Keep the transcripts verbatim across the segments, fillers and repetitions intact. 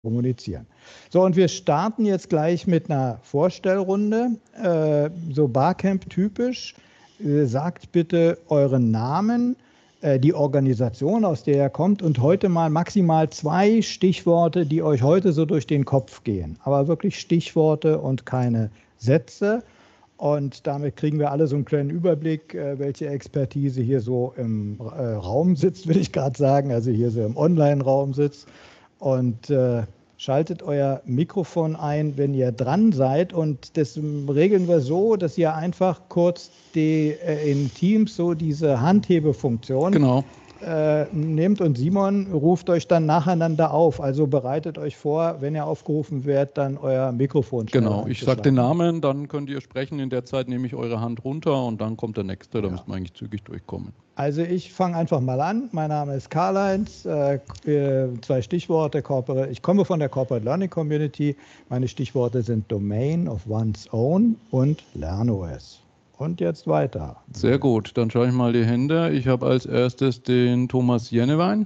kommunizieren. So, und wir starten jetzt gleich mit einer Vorstellrunde, äh, so Barcamp-typisch. Äh, sagt bitte euren Namen, äh, die Organisation, aus der ihr kommt und heute mal maximal zwei Stichworte, die euch heute so durch den Kopf gehen. Aber wirklich Stichworte und keine Sätze. Und damit kriegen wir alle so einen kleinen Überblick, äh, welche Expertise hier so im äh, Raum sitzt, würde ich gerade sagen, also hier so im Online-Raum sitzt. Und äh, schaltet euer Mikrofon ein, wenn ihr dran seid. Und das regeln wir so, dass ihr einfach kurz die, äh, in Teams so diese Handhebefunktion Genau. äh, nehmt und Simon ruft euch dann nacheinander auf. Also bereitet euch vor, wenn ihr aufgerufen werdet, dann euer Mikrofon schnell Genau, ich sage den Namen, dann könnt ihr sprechen. In der Zeit nehme ich eure Hand runter und dann kommt der Nächste. Da Ja. müssen wir eigentlich zügig durchkommen. Also ich fange einfach mal an. Mein Name ist Karl-Heinz. Äh, zwei Stichworte. Corporate. Ich komme von der Corporate Learning Community. Meine Stichworte sind Domain of One's Own und LernOS. Und jetzt weiter. Sehr gut, dann schaue ich mal die Hände. Ich habe als erstes den Thomas Jennewein.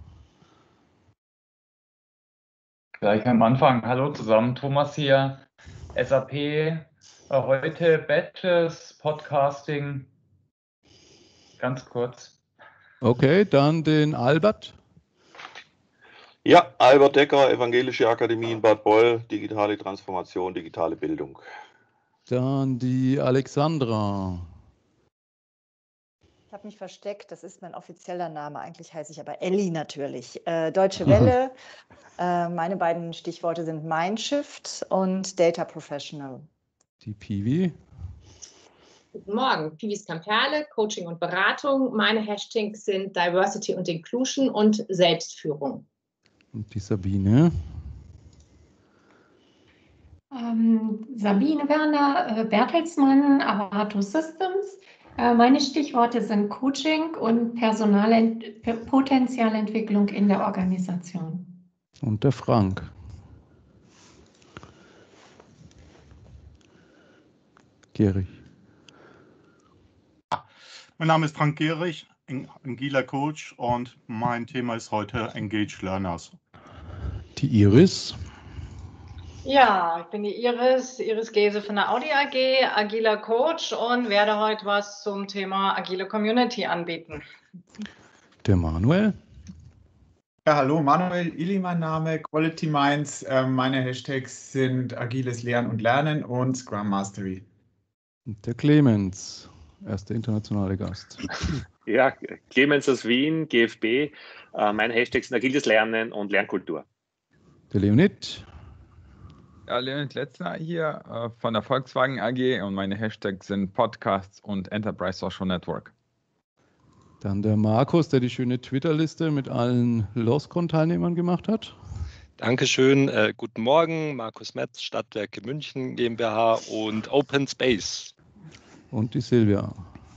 Gleich am Anfang. Hallo zusammen, Thomas hier. S A P, äh, heute Badges, Podcasting. Ganz kurz. Okay, dann den Albert. Ja, Albert Decker, Evangelische Akademie in Bad Boll, digitale Transformation, digitale Bildung. Dann die Alexandra. Ich habe mich versteckt, das ist mein offizieller Name. Eigentlich heiße ich aber Elli natürlich. Äh, Deutsche Welle. äh, meine beiden Stichworte sind Mindshift und Data Professional. Die Piwi. Guten Morgen, Piwis Kamperle, Coaching und Beratung. Meine Hashtags sind Diversity und Inclusion und Selbstführung. Und die Sabine. Ähm, Sabine Werner, äh, Bertelsmann, Avato Systems. Äh, meine Stichworte sind Coaching und Personalent- Potenzialentwicklung in der Organisation. Und der Frank. Gehrig. Mein Name ist Frank Gehrig, agiler Coach und mein Thema ist heute Engage Learners. Die Iris. Ja, ich bin die Iris, Iris Gese von der Audi A G, agiler Coach und werde heute was zum Thema agile Community anbieten. Der Manuel. Ja, hallo, Manuel Illi mein Name, Quality Minds. Äh, meine Hashtags sind agiles Lernen und Lernen und Scrum Mastery. Und der Clemens, erster internationale Gast. Ja, Clemens aus Wien, G F B. Äh, meine Hashtags sind agiles Lernen und Lernkultur. Der Leonid. Ja, Leonid Letzner hier äh, von der Volkswagen A G und meine Hashtags sind Podcasts und Enterprise Social Network. Dann der Markus, der die schöne Twitter-Liste mit allen LOSCON-Teilnehmern gemacht hat. Dankeschön. Äh, guten Morgen, Markus Metz, Stadtwerke München GmbH und Open Space. Und die Silvia.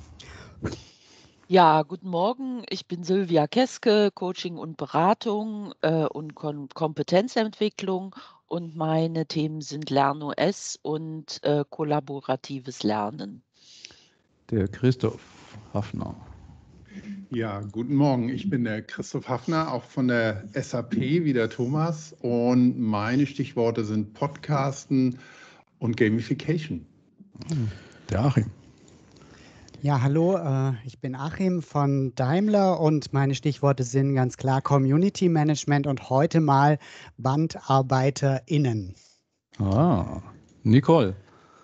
Ja, guten Morgen. Ich bin Silvia Keske, Coaching und Beratung äh, und Kom Kompetenzentwicklung. Und meine Themen sind LernOS und äh, kollaboratives Lernen. Der Christoph Hafner. Ja, guten Morgen. Ich bin der Christoph Hafner, auch von der S A P wie der Thomas. Und meine Stichworte sind Podcasten und Gamification. Der Achim. Ja, hallo, äh, ich bin Achim von Daimler und meine Stichworte sind ganz klar Community Management und heute mal BandarbeiterInnen. Ah, Nicole.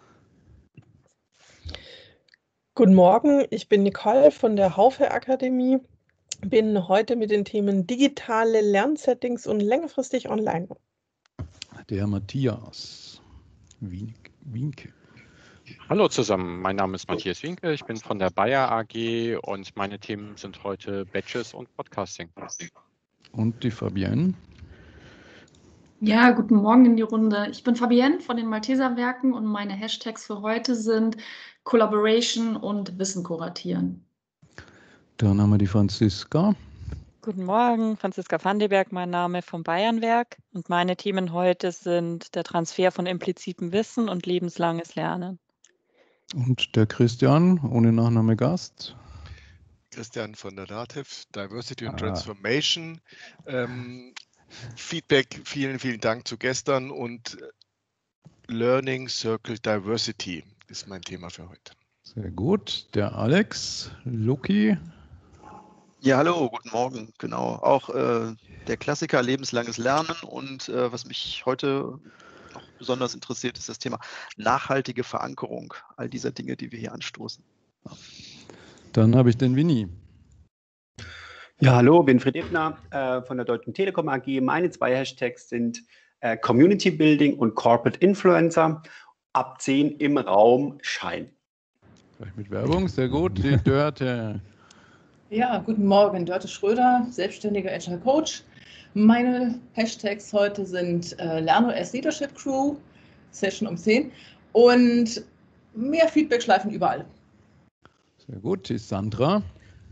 Guten Morgen, ich bin Nicole von der Haufe Akademie, bin heute mit den Themen digitale Lernsettings und längerfristig online. Der Matthias Wienke. Hallo zusammen, mein Name ist Matthias Wienke, ich bin von der Bayer A G und meine Themen sind heute Badges und Podcasting. Und die Fabienne. Ja, guten Morgen in die Runde. Ich bin Fabienne von den Malteser Werken und meine Hashtags für heute sind Collaboration und Wissen kuratieren. Dann haben wir die Franziska. Guten Morgen, Franziska Vandeberg, mein Name vom Bayernwerk und meine Themen heute sind der Transfer von implizitem Wissen und lebenslanges Lernen. Und der Christian, ohne Nachname Gast. Christian von der DATEV, Diversity and Ah. Transformation. Ähm, Feedback, vielen, vielen Dank zu gestern und Learning Circle Diversity ist mein Thema für heute. Sehr gut. Der Alex, Luki. Ja, hallo, guten Morgen. Genau, auch äh, der Klassiker lebenslanges Lernen und äh, was mich heute noch besonders interessiert, ist das Thema nachhaltige Verankerung all dieser Dinge, die wir hier anstoßen. Ja. Dann habe ich den Winnie. Ja, hallo, Winfried Ebner äh, von der Deutschen Telekom A G. Meine zwei Hashtags sind äh, Community Building und Corporate Influencer. Ab zehn im Raum Schein. Gleich mit Werbung, sehr gut. Die Dörte. Ja, guten Morgen, Dörte Schröder, selbstständiger Agile Coach. Meine Hashtags heute sind äh, LernOS Leadership Crew, Session um zehn und mehr Feedback-Schleifen überall. Sehr gut, die Sandra.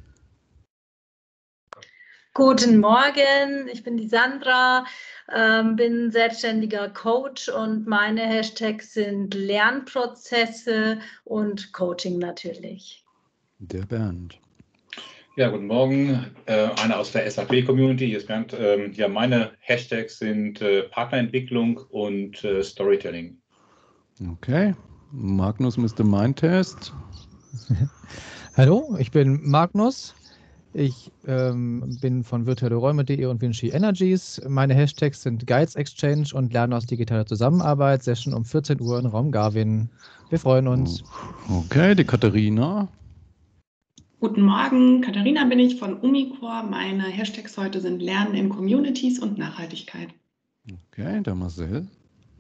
Guten Morgen, ich bin die Sandra, ähm, bin selbstständiger Coach und meine Hashtags sind Lernprozesse und Coaching natürlich. Der Bernd. Ja, guten Morgen, äh, einer aus der S A P-Community, hier ist Bernd. Ähm, ja, meine Hashtags sind äh, Partnerentwicklung und äh, Storytelling. Okay, Magnus Mister Mindtest. Hallo, ich bin Magnus. Ich ähm, bin von virtuelle Räume punkt de und Vinci Energies. Meine Hashtags sind Guides Exchange und Lernen aus digitaler Zusammenarbeit. Session um vierzehn Uhr im Raum Garvin. Wir freuen uns. Okay, die Katharina. Guten Morgen, Katharina bin ich von Umicore. Meine Hashtags heute sind Lernen in Communities und Nachhaltigkeit. Okay, der Marcel.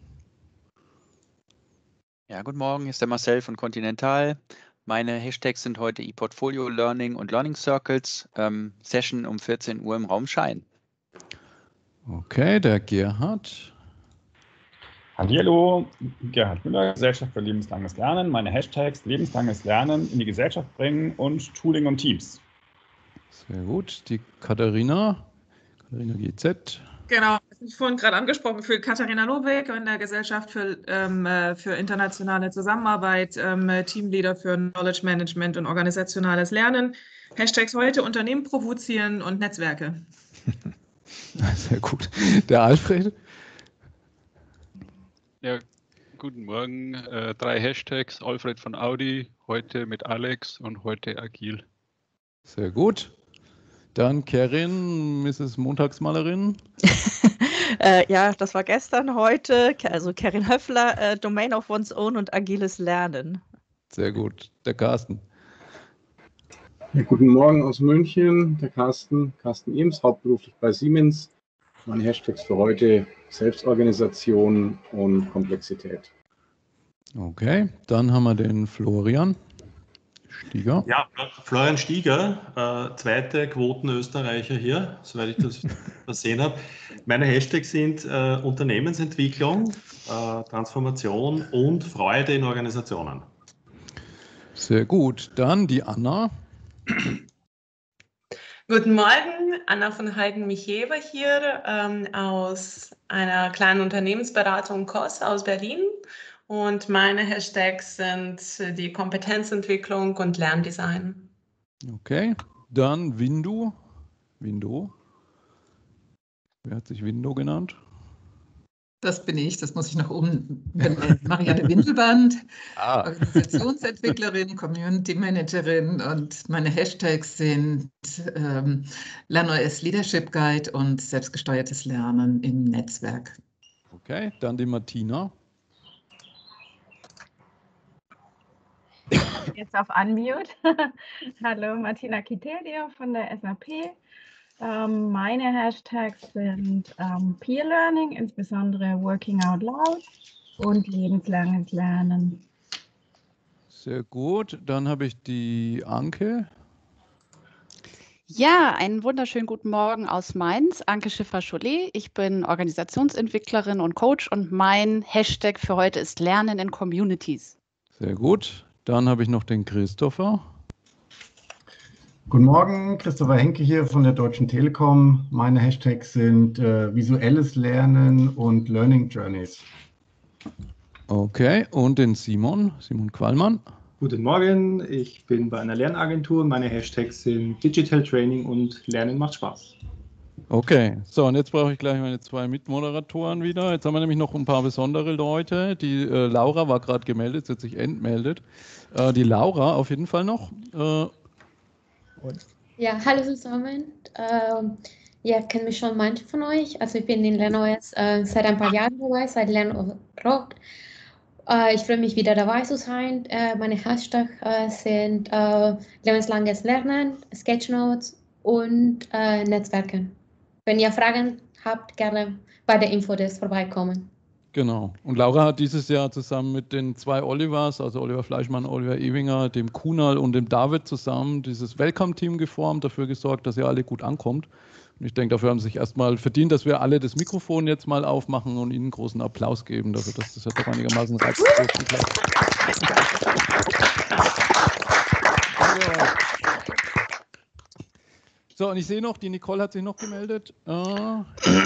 Ja, guten Morgen, hier ist der Marcel von Continental. Meine Hashtags sind heute ePortfolio Learning und Learning Circles. Ähm, Session um vierzehn Uhr im Raum Schein. Okay, der Gerhard. Hallo, Gerhard Müller, Gesellschaft für lebenslanges Lernen. Meine Hashtags lebenslanges Lernen in die Gesellschaft bringen und Tooling und Teams. Sehr gut. Die Katharina. Katharina G Z. Genau, das habe ich vorhin gerade angesprochen, für Katharina Lobeck in der Gesellschaft für, ähm, für internationale Zusammenarbeit, ähm, Teamleader für Knowledge Management und organisationales Lernen. Hashtags heute Unternehmen provozieren und Netzwerke. Sehr gut. Der Alfred. Ja, guten Morgen. Äh, drei Hashtags. Alfred von Audi, heute mit Alex und heute agil. Sehr gut. Dann Kerin, Misses Montagsmalerin. äh, ja, das war gestern, heute. Also Kerin Höffler, äh, Domain of One's Own und agiles Lernen. Sehr gut. Der Carsten. Ja, guten Morgen aus München. Der Carsten, Carsten Ems, hauptberuflich bei Siemens. Meine Hashtags für heute: Selbstorganisation und Komplexität. Okay, dann haben wir den Florian Stieger. Ja, Florian Stieger, äh, zweite Quoten-Österreicher hier, soweit ich das versehen habe. Meine Hashtags sind äh, Unternehmensentwicklung, äh, Transformation und Freude in Organisationen. Sehr gut. Dann die Anna. Guten Morgen, Anna von Heiden-Michewa hier ähm, aus einer kleinen Unternehmensberatung K O S aus Berlin. Und meine Hashtags sind die Kompetenzentwicklung und Lerndesign. Okay, dann Window. Window. Wer hat sich Window genannt? Das bin ich, das muss ich noch umbenennen. Marianne Windelband, ah. Organisationsentwicklerin, Community Managerin und meine Hashtags sind ähm, LernOS Leadership Guide und selbstgesteuertes Lernen im Netzwerk. Okay, dann die Martina. Jetzt auf Unmute. Hallo, Martina Kitelio von der S A P. Ähm, meine Hashtags sind ähm, Peer Learning, insbesondere Working Out Loud und lebenslanges Lernen. Sehr gut. Dann habe ich die Anke. Ja, einen wunderschönen guten Morgen aus Mainz. Anke Schiffer-Chollet. Ich bin Organisationsentwicklerin und Coach und mein Hashtag für heute ist Lernen in Communities. Sehr gut. Dann habe ich noch den Christopher. Guten Morgen, Christopher Henke hier von der Deutschen Telekom. Meine Hashtags sind äh, visuelles Lernen und Learning Journeys. Okay, und den Simon, Simon Quallmann. Guten Morgen, ich bin bei einer Lernagentur. Meine Hashtags sind Digital Training und Lernen macht Spaß. Okay, so und jetzt brauche ich gleich meine zwei Mitmoderatoren wieder. Jetzt haben wir nämlich noch ein paar besondere Leute. Die äh, Laura war gerade gemeldet, sie hat sich entmeldet. Äh, die Laura auf jeden Fall noch. Äh, Ja, hallo zusammen. Ähm, ja, kennen mich schon manche von euch. Also ich bin in LernOS äh, seit ein paar Jahren dabei, seit LernOS rockt. Äh, ich freue mich wieder dabei zu sein. Äh, meine Hashtags äh, sind äh, lebenslanges Lernen, Sketchnotes und äh, Netzwerken. Wenn ihr Fragen habt, gerne bei der Infodesk vorbeikommen. Genau. Und Laura hat dieses Jahr zusammen mit den zwei Olivers, also Oliver Fleischmann, Oliver Ewinger, dem Kunal und dem David zusammen dieses Welcome-Team geformt, dafür gesorgt, dass ihr alle gut ankommt. Und ich denke, dafür haben sie sich erstmal verdient, dass wir alle das Mikrofon jetzt mal aufmachen und ihnen einen großen Applaus geben, dafür, dass das ja doch einigermaßen reizvoll klappt. So, und ich sehe noch, die Nicole hat sich noch gemeldet. Äh,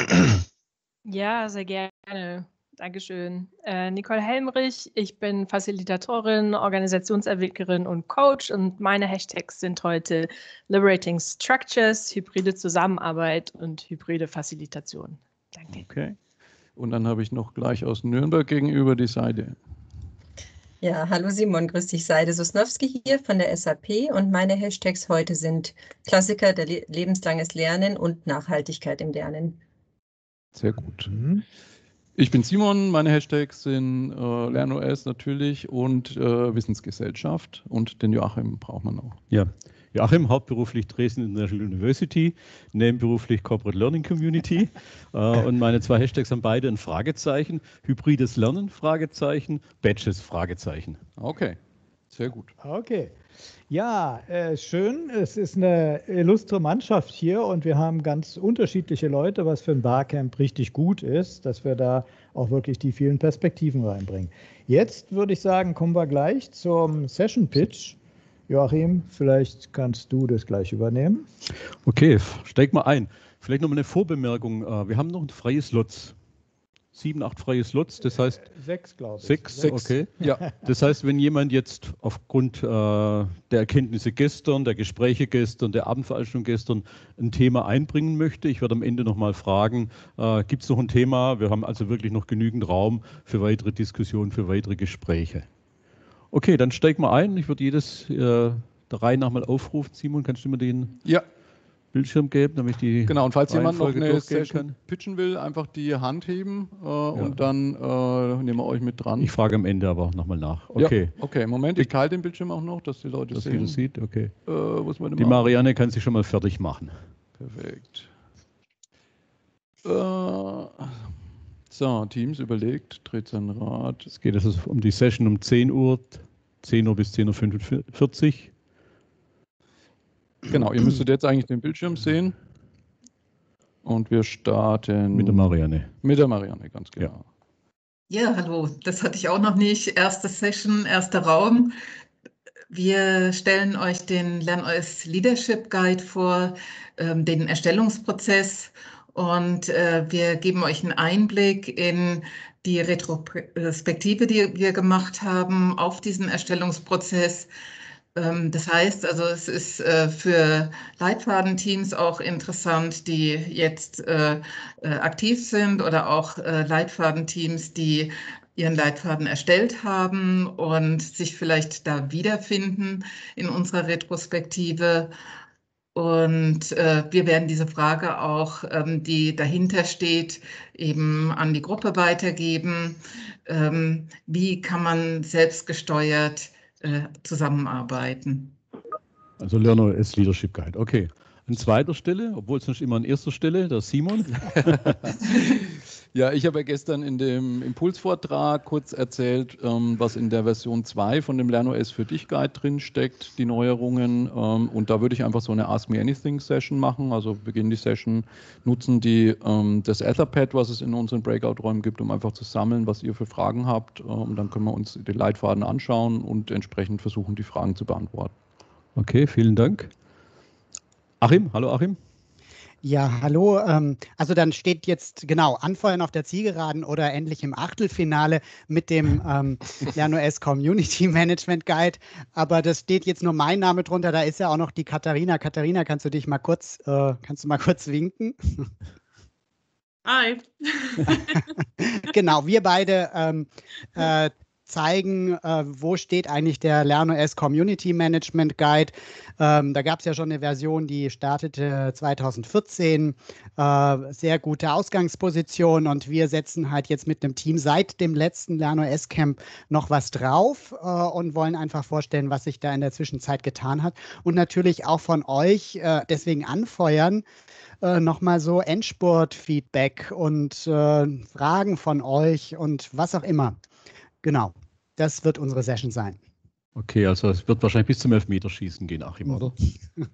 Ja, sehr gerne. Dankeschön. Äh, Nicole Helmrich, ich bin Facilitatorin, Organisationsentwicklerin und Coach und meine Hashtags sind heute Liberating Structures, hybride Zusammenarbeit und hybride Facilitation. Danke. Okay. Und dann habe ich noch gleich aus Nürnberg gegenüber die Seite. Ja, hallo Simon, grüß dich, Seide Sosnowski hier von der S A P und meine Hashtags heute sind Klassiker, der Le lebenslanges Lernen und Nachhaltigkeit im Lernen. Sehr gut. Ich bin Simon, meine Hashtags sind äh, LernOS natürlich und äh, Wissensgesellschaft und den Joachim braucht man auch. Ja, Joachim, hauptberuflich Dresden International University, nebenberuflich Corporate Learning Community äh, und meine zwei Hashtags haben beide ein Fragezeichen, hybrides Lernen, Fragezeichen, Badges, Fragezeichen. Okay, sehr gut. Okay. Ja, äh, schön. Es ist eine illustre Mannschaft hier und wir haben ganz unterschiedliche Leute, was für ein Barcamp richtig gut ist, dass wir da auch wirklich die vielen Perspektiven reinbringen. Jetzt würde ich sagen, kommen wir gleich zum Session Pitch. Joachim, vielleicht kannst du das gleich übernehmen. Okay, steig mal ein. Vielleicht noch mal eine Vorbemerkung. Wir haben noch ein freies Slots. Sieben, acht freie Slots, das heißt... Sechs, glaube ich. Sechs, Sechs. okay. Ja. Das heißt, wenn jemand jetzt aufgrund äh, der Erkenntnisse gestern, der Gespräche gestern, der Abendveranstaltung gestern ein Thema einbringen möchte, ich werde am Ende nochmal fragen, äh, gibt es noch ein Thema? Wir haben also wirklich noch genügend Raum für weitere Diskussionen, für weitere Gespräche. Okay, dann steig mal ein. Ich würde jedes äh, der Reihe nach mal aufrufen. Simon, kannst du mir den... Ja. Bildschirm geben, damit ich die Genau, und falls jemand noch Reihenfolge eine durchgehen Session kann. pitchen will, einfach die Hand heben äh, und dann äh, nehmen wir euch mit dran. Ich frage am Ende aber nochmal nach. Okay. Ja, okay, Moment, ich teile den Bildschirm auch noch, dass die Leute Dass sehen. jeder sieht, okay. Äh, was wir denn Die machen? Marianne kann sich schon mal fertig machen. Perfekt. Äh, so, Teams überlegt, dreht sein Rad. Es geht also um die Session um zehn Uhr, zehn Uhr bis zehn Uhr fünfundvierzig. Genau, ihr müsstet jetzt eigentlich den Bildschirm sehen. Und wir starten mit der Marianne. Mit der Marianne, ganz genau. Ja. Ja, hallo, das hatte ich auch noch nicht. Erste Session, erster Raum. Wir stellen euch den LernOS Leadership Guide vor, ähm, den Erstellungsprozess und äh, wir geben euch einen Einblick in die Retrospektive, die wir gemacht haben auf diesen Erstellungsprozess. Das heißt, also es ist äh, für Leitfadenteams auch interessant, die jetzt äh, äh, aktiv sind oder auch äh, Leitfadenteams, die ihren Leitfaden erstellt haben und sich vielleicht da wiederfinden in unserer Retrospektive. Und äh, wir werden diese Frage auch, ähm, die dahinter steht, eben an die Gruppe weitergeben. Ähm, wie kann man selbstgesteuert zusammenarbeiten. Also LernOS Leadership Guide, okay. An zweiter Stelle, obwohl es nicht immer an erster Stelle, der Simon. Ja, ich habe ja gestern in dem Impulsvortrag kurz erzählt, ähm, was in der Version zwei von dem LernOS für dich Guide drin steckt, die Neuerungen. Ähm, und da würde ich einfach so eine Ask Me Anything Session machen. Also beginnen die Session, nutzen die ähm, das Etherpad, was es in unseren Breakout-Räumen gibt, um einfach zu sammeln, was ihr für Fragen habt. Und dann können wir uns den Leitfaden anschauen und entsprechend versuchen, die Fragen zu beantworten. Okay, vielen Dank. Achim, hallo Achim. Ja, hallo. Ähm, also dann steht jetzt genau Anfeuern auf der Zielgeraden oder endlich im Achtelfinale mit dem ähm, LernOS Community Management Guide. Aber das steht jetzt nur mein Name drunter. Da ist ja auch noch die Katharina. Katharina, kannst du dich mal kurz, äh, kannst du mal kurz winken? Hi. Genau, wir beide ähm, äh, zeigen, äh, wo steht eigentlich der LernOS Community Management Guide. Ähm, da gab es ja schon eine Version, die startete zwanzig vierzehn. Äh, sehr gute Ausgangsposition und wir setzen halt jetzt mit einem Team seit dem letzten LernOS Camp noch was drauf äh, und wollen einfach vorstellen, was sich da in der Zwischenzeit getan hat und natürlich auch von euch äh, deswegen anfeuern, äh, nochmal so Endspurt-Feedback und äh, Fragen von euch und was auch immer. Genau, das wird unsere Session sein. Okay, also es wird wahrscheinlich bis zum Elfmeterschießen gehen, Achim, mhm. oder?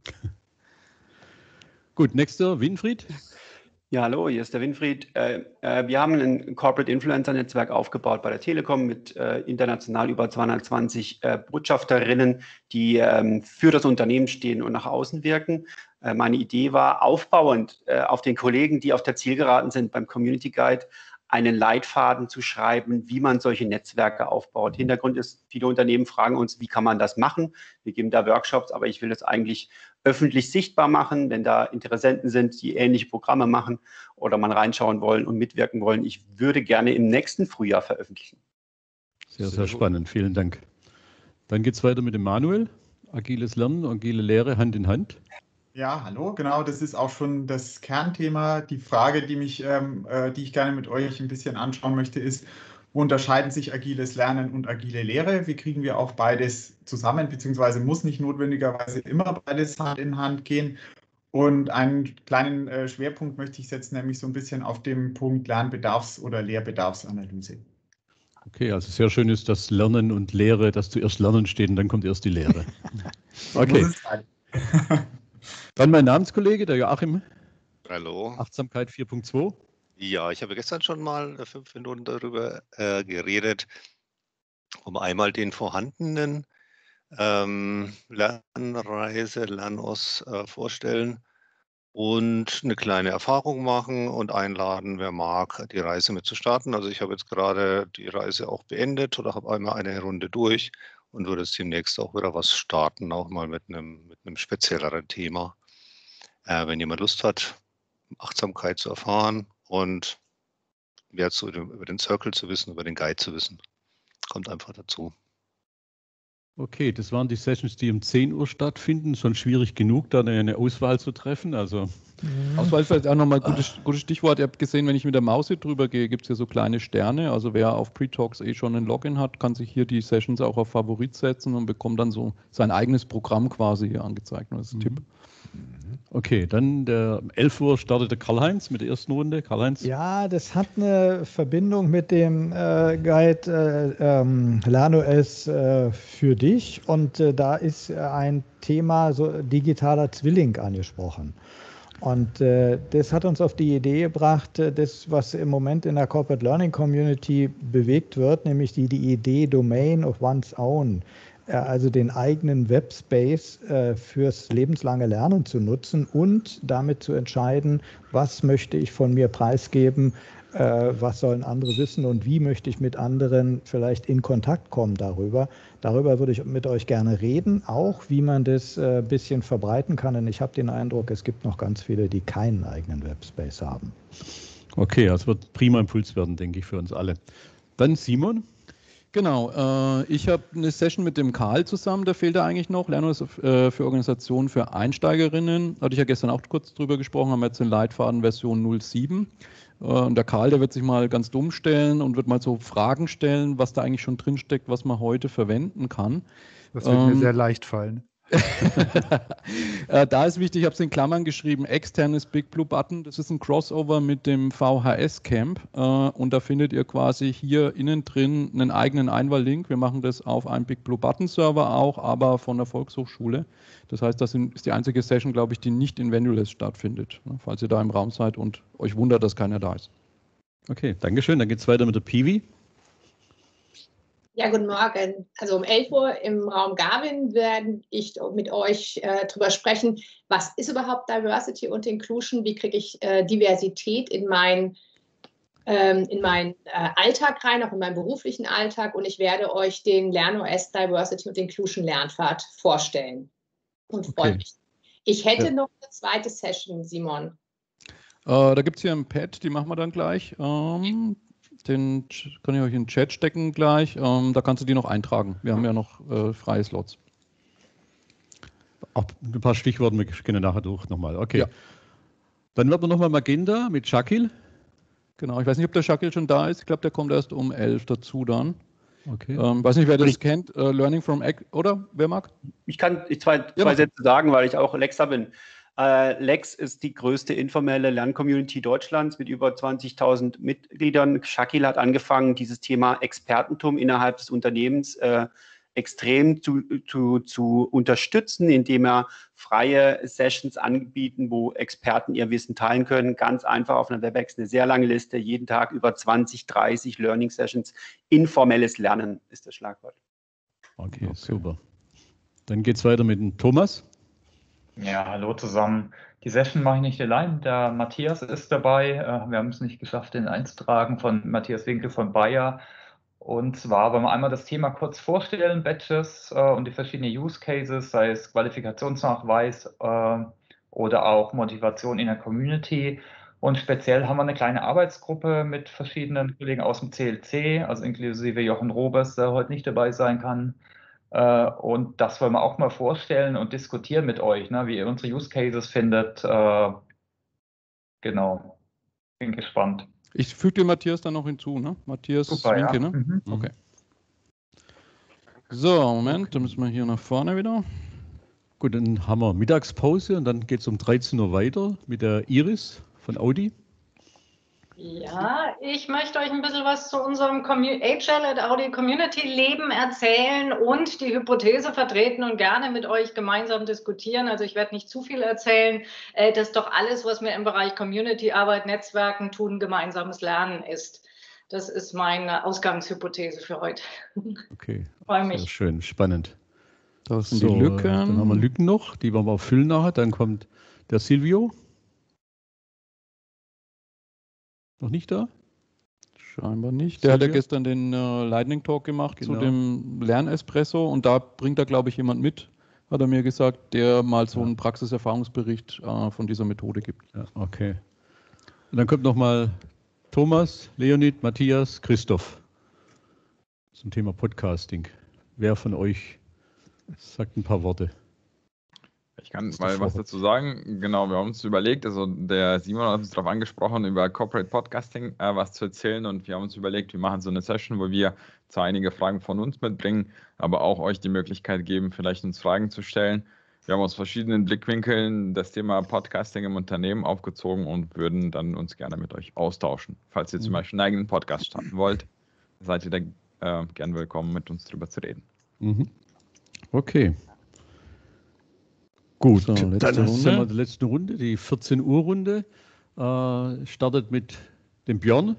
Gut, nächster, Winfried. Ja, hallo, hier ist der Winfried. Äh, äh, wir haben ein Corporate Influencer Netzwerk aufgebaut bei der Telekom mit äh, international über zweihundertzwanzig äh, Botschafterinnen, die ähm, für das Unternehmen stehen und nach außen wirken. Äh, meine Idee war, aufbauend äh, auf den Kollegen, die auf der Zielgeraden sind beim Community Guide, einen Leitfaden zu schreiben, wie man solche Netzwerke aufbaut. Hintergrund ist, viele Unternehmen fragen uns, wie kann man das machen? Wir geben da Workshops, aber ich will das eigentlich öffentlich sichtbar machen, wenn da Interessenten sind, die ähnliche Programme machen oder man reinschauen wollen und mitwirken wollen. Ich würde gerne im nächsten Frühjahr veröffentlichen. Sehr, sehr spannend. Vielen Dank. Dann geht es weiter mit dem Manuel. Agiles Lernen, agile Lehre, Hand in Hand. Ja, hallo, genau, das ist auch schon das Kernthema. Die Frage, die, mich, ähm, äh, die ich gerne mit euch ein bisschen anschauen möchte, ist, wo unterscheiden sich agiles Lernen und agile Lehre? Wie kriegen wir auch beides zusammen, beziehungsweise muss nicht notwendigerweise immer beides Hand in Hand gehen? Und einen kleinen äh, Schwerpunkt möchte ich setzen, nämlich so ein bisschen auf dem Punkt Lernbedarfs- oder Lehrbedarfsanalyse. Okay, also sehr schön ist, dass Lernen und Lehre, dass zuerst Lernen steht und dann kommt erst die Lehre. Okay. Dann mein Namenskollege, der Joachim. Hallo. Achtsamkeit vier Punkt zwei. Ja, ich habe gestern schon mal fünf Minuten darüber äh, geredet, um einmal den vorhandenen ähm, Lernreise, Lernos äh, vorstellen und eine kleine Erfahrung machen und einladen, wer mag, die Reise mit zu starten. Also ich habe jetzt gerade die Reise auch beendet oder habe einmal eine Runde durch und würde jetzt demnächst auch wieder was starten, auch mal mit einem, mit einem spezielleren Thema. Äh, wenn jemand Lust hat, Achtsamkeit zu erfahren und mehr zu dem, über den Circle zu wissen, über den Guide zu wissen, kommt einfach dazu. Okay, das waren die Sessions, die um zehn Uhr stattfinden. Schon schwierig genug, da eine Auswahl zu treffen. Also mhm. Auswahl ist vielleicht auch nochmal ein gutes, gutes Stichwort. Ihr habt gesehen, wenn ich mit der Maus hier drüber gehe, gibt es hier so kleine Sterne. Also wer auf Pretalks eh schon ein Login hat, kann sich hier die Sessions auch auf Favorit setzen und bekommt dann so sein eigenes Programm quasi hier angezeigt. Das ist ein mhm. Tipp. Okay, dann der elf Uhr startete Karl-Heinz mit der ersten Runde. Karl-Heinz? Ja, das hat eine Verbindung mit dem äh, Guide äh, ähm, LernOS äh, für dich und äh, da ist ein Thema so digitaler Zwilling angesprochen. Und äh, das hat uns auf die Idee gebracht, äh, das, was im Moment in der Corporate Learning Community bewegt wird, nämlich die, die Idee Domain of One's Own. Also den eigenen Webspace äh, fürs lebenslange Lernen zu nutzen und damit zu entscheiden, was möchte ich von mir preisgeben, äh, was sollen andere wissen und wie möchte ich mit anderen vielleicht in Kontakt kommen darüber. Darüber würde ich mit euch gerne reden, auch wie man das ein äh, bisschen verbreiten kann. Denn ich habe den Eindruck, es gibt noch ganz viele, die keinen eigenen Webspace haben. Okay, das wird prima Impuls werden, denke ich, für uns alle. Dann Simon. Genau, äh, ich habe eine Session mit dem Karl zusammen, der fehlt da eigentlich noch, LernOS äh, für Organisationen für Einsteigerinnen. Hatte ich ja gestern auch kurz drüber gesprochen, haben wir jetzt in Leitfaden Version null sieben. Äh, und der Karl, der wird sich mal ganz dumm stellen und wird mal so Fragen stellen, was da eigentlich schon drin steckt, was man heute verwenden kann. Das wird ähm, mir sehr leicht fallen. äh, da ist wichtig, ich habe es in Klammern geschrieben, externes Big Blue Button, das ist ein Crossover mit dem V H S Camp äh, und da findet ihr quasi hier innen drin einen eigenen Einwahllink. Wir machen das auf einem Big Blue Button Server auch, aber von der Volkshochschule. Das heißt, das ist die einzige Session, glaube ich, die nicht in Venuless stattfindet, ne, falls ihr da im Raum seid und euch wundert, dass keiner da ist. Okay, Dankeschön. Dann geht es weiter mit der Piwi. Ja, guten Morgen. Also um elf Uhr im Raum Garvin werde ich mit euch äh, darüber sprechen, was ist überhaupt Diversity und Inclusion, wie kriege ich äh, Diversität in mein ähm, in meinen äh, Alltag rein, auch in meinen beruflichen Alltag, und ich werde euch den LernOS Diversity und Inclusion Lernpfad vorstellen und freue Okay. mich. Ich hätte Ja. noch eine zweite Session, Simon. Äh, da gibt es hier ein Pad, die machen wir dann gleich. Ähm, den Ch- kann ich euch in den Chat stecken gleich. Ähm, da kannst du die noch eintragen. Wir haben ja noch äh, freie Slots. Auch ein paar Stichworte, wir gehen nachher durch nochmal. Okay. Ja. Dann wird man nochmal Magenta mit Shakil. Genau, ich weiß nicht, ob der Shakil schon da ist. Ich glaube, der kommt erst um elf dazu dann. Okay. Ähm, weiß nicht, wer das kennt. Äh, Learning from Egg, oder? Wer mag? Ich kann zwei, Ja, zwei mach. Sätze sagen, weil ich auch Lexa bin. Äh, Lex ist die größte informelle Lerncommunity Deutschlands mit über zwanzigtausend Mitgliedern. Shakil hat angefangen, dieses Thema Expertentum innerhalb des Unternehmens äh, extrem zu, zu, zu unterstützen, indem er freie Sessions anbieten, wo Experten ihr Wissen teilen können. Ganz einfach auf einer Webex, eine sehr lange Liste, jeden Tag über zwanzig, dreißig Learning Sessions. Informelles Lernen ist das Schlagwort. Okay, okay. Super. Dann geht es weiter mit dem Thomas. Ja, hallo zusammen. Die Session mache ich nicht allein. Der Matthias ist dabei. Wir haben es nicht geschafft, den einzutragen, von Matthias Winkel von Bayer. Und zwar wollen wir einmal das Thema kurz vorstellen, Badges äh, und die verschiedenen Use Cases, sei es Qualifikationsnachweis äh, oder auch Motivation in der Community. Und speziell haben wir eine kleine Arbeitsgruppe mit verschiedenen Kollegen aus dem C L C, also inklusive Jochen Robers, der heute nicht dabei sein kann. Äh, und das wollen wir auch mal vorstellen und diskutieren mit euch, ne, wie ihr unsere Use Cases findet. Äh, genau, bin gespannt. Ich füge den Matthias dann noch hinzu, ne? Matthias Super, Winke, ja. ne? Mhm. Okay. So, Moment, dann müssen wir hier nach vorne wieder. Gut, dann haben wir Mittagspause und dann geht es um dreizehn Uhr weiter mit der Iris von Audi. Ja, ich möchte euch ein bisschen was zu unserem Agile at Audi Community Leben erzählen und die Hypothese vertreten und gerne mit euch gemeinsam diskutieren. Also ich werde nicht zu viel erzählen, äh, dass doch alles, was wir im Bereich Community Arbeit, Netzwerken tun, gemeinsames Lernen ist. Das ist meine Ausgangshypothese für heute. Okay, freue mich. Sehr schön, spannend. Das sind so, die Lücken. Dann haben wir Lücken noch, die wollen wir auch füllen nachher. Dann kommt der Silvio. Noch nicht da? Scheinbar nicht. Der hat ja gestern den äh, Lightning Talk gemacht Genau. zu dem Lernespresso und da bringt da, glaube ich, jemand mit, hat er mir gesagt, der mal so einen Praxiserfahrungsbericht äh, von dieser Methode gibt. Ja, okay. Und dann kommt nochmal Thomas, Leonid, Matthias, Christoph zum Thema Podcasting. Wer von euch sagt ein paar Worte? Ich kann mal was dazu sagen. Genau, wir haben uns überlegt, also der Simon hat uns darauf angesprochen, über Corporate Podcasting äh, was zu erzählen und wir haben uns überlegt, wir machen so eine Session, wo wir zwar einige Fragen von uns mitbringen, aber auch euch die Möglichkeit geben, vielleicht uns Fragen zu stellen. Wir haben aus verschiedenen Blickwinkeln das Thema Podcasting im Unternehmen aufgezogen und würden dann uns gerne mit euch austauschen. Falls ihr zum Beispiel einen eigenen Podcast starten wollt, seid ihr da äh, gern willkommen, mit uns drüber zu reden. Mhm. Okay. Gut, So, letzte dann Runde. sind wir in der letzten Runde, die vierzehn Uhr Runde. Äh, startet mit dem Björn.